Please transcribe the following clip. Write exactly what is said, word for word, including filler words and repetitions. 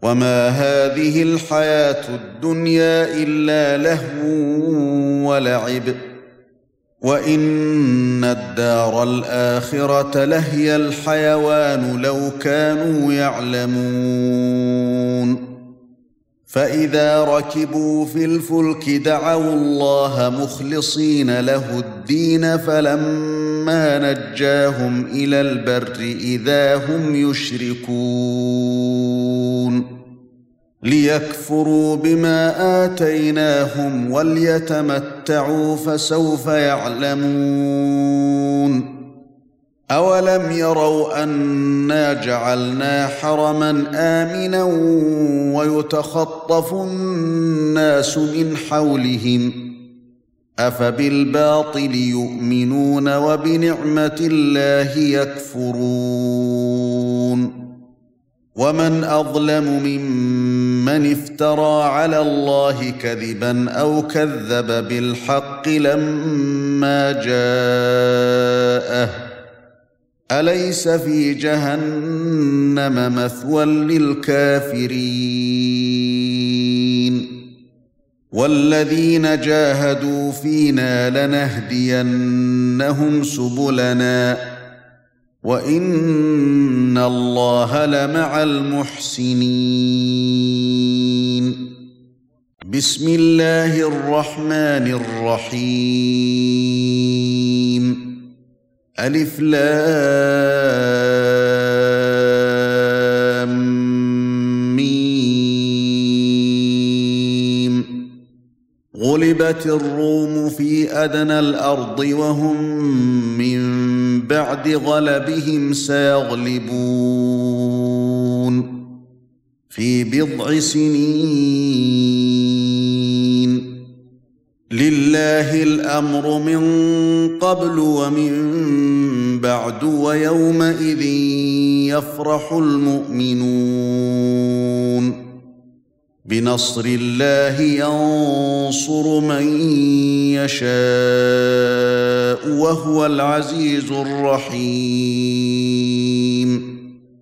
وما هذه الحياة الدنيا إلا لهو ولعب وإن الدار الآخرة لهي الحيوان لو كانوا يعلمون فإذا ركبوا في الفلك دعوا الله مخلصين له الدين فلما نجاهم إلى البر إذا هم يشركون ليكفروا بما آتيناهم وليتمتعوا فسوف يعلمون أولم يروا أنا جعلنا حرما آمنا ويتخطف الناس من حولهم أفبالباطل يؤمنون وبنعمة الله يكفرون ومن أظلم ممن افترى على الله كذبا أو كذب بالحق لما جاءه أليس في جهنم مثوى للكافرين والذين جاهدوا فينا لنهدينهم سبلنا وإن الله لمع المحسنين بسم الله الرحمن الرحيم ألف لام ميم غلبت الروم في أدنى الأرض وهم من بعد غلبهم سيغلبون في بضع سنين لله الأمر من قبل ومن بعد ويومئذ يفرح المؤمنون بنصر الله ينصر من يشاء وهو العزيز الرحيم